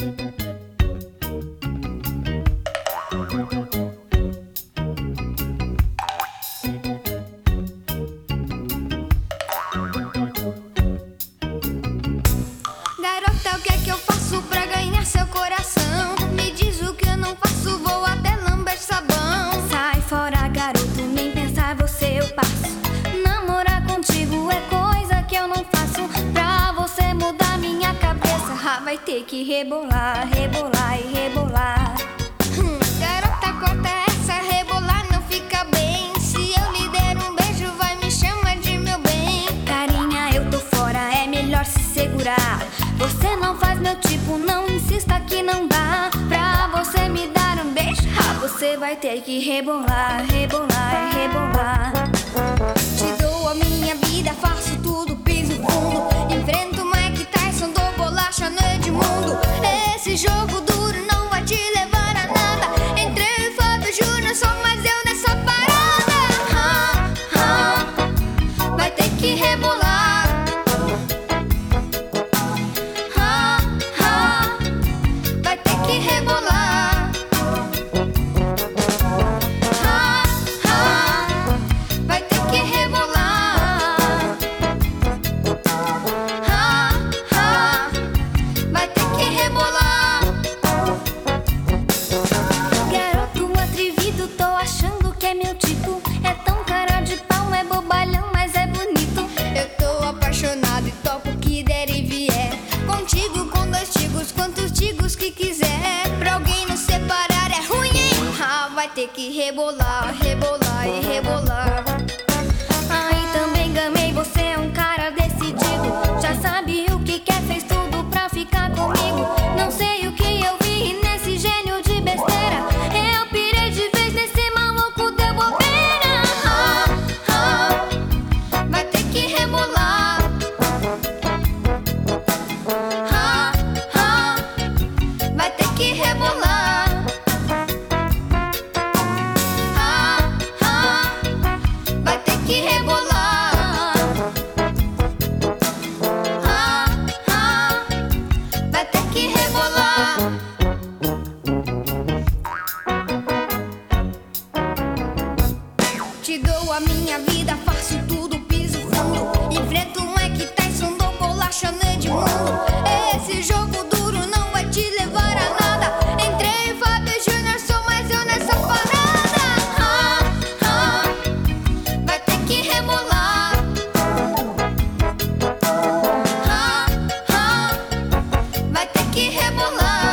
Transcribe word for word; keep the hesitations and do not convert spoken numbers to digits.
Garota, o que é que eu faço pra ganhar seu coração? Me diz o que eu não faço, vou até lamber sabão. Sai fora, garoto, nem pensar você eu passo. Namorar contigo é coisa que eu não faço. Pra você mudar minha cabeça, ah, vai ter que rebolar, rebolar e rebolar. hum, Garota, corta essa, rebolar não fica bem. Se eu lhe der um beijo, vai me chamar de meu bem. Carinha, eu tô fora, é melhor se segurar. Você não faz meu tipo, não insista que não dá. Pra você me dar um beijo, ah, você vai ter que rebolar, rebolar e rebolar. Te dou a minha vida, faço tudo, piso fundo. Enfrento Mike Tyson, dou bolacha no Edmundo. Esse jogo duro não vai te levar a nada. Entre eu e Fábio Júnior, sou mais eu nessa parada. ah, ah, Vai ter que rebolar. Vai ter que rebolar, rebolar e rebolar. Aí também gamei, você é um cara decidido. Já sabe o que quer, fez tudo pra ficar comigo. Não sei o que eu vi nesse gênio de besteira. Eu pirei de vez nesse maluco, deu bobeira. ah, ah, Vai ter que rebolar. ah, ah, Vai ter que rebolar. Te dou a minha vida, faço tudo, piso fundo. Enfrento um Mike Tyson, dou bolacha no Edmundo. Esse jogo duro não vai te levar a nada. Entrei em Fábio Júnior, sou mais eu nessa parada. ah, ah, Vai ter que rebolar. ah, ah, Vai ter que rebolar.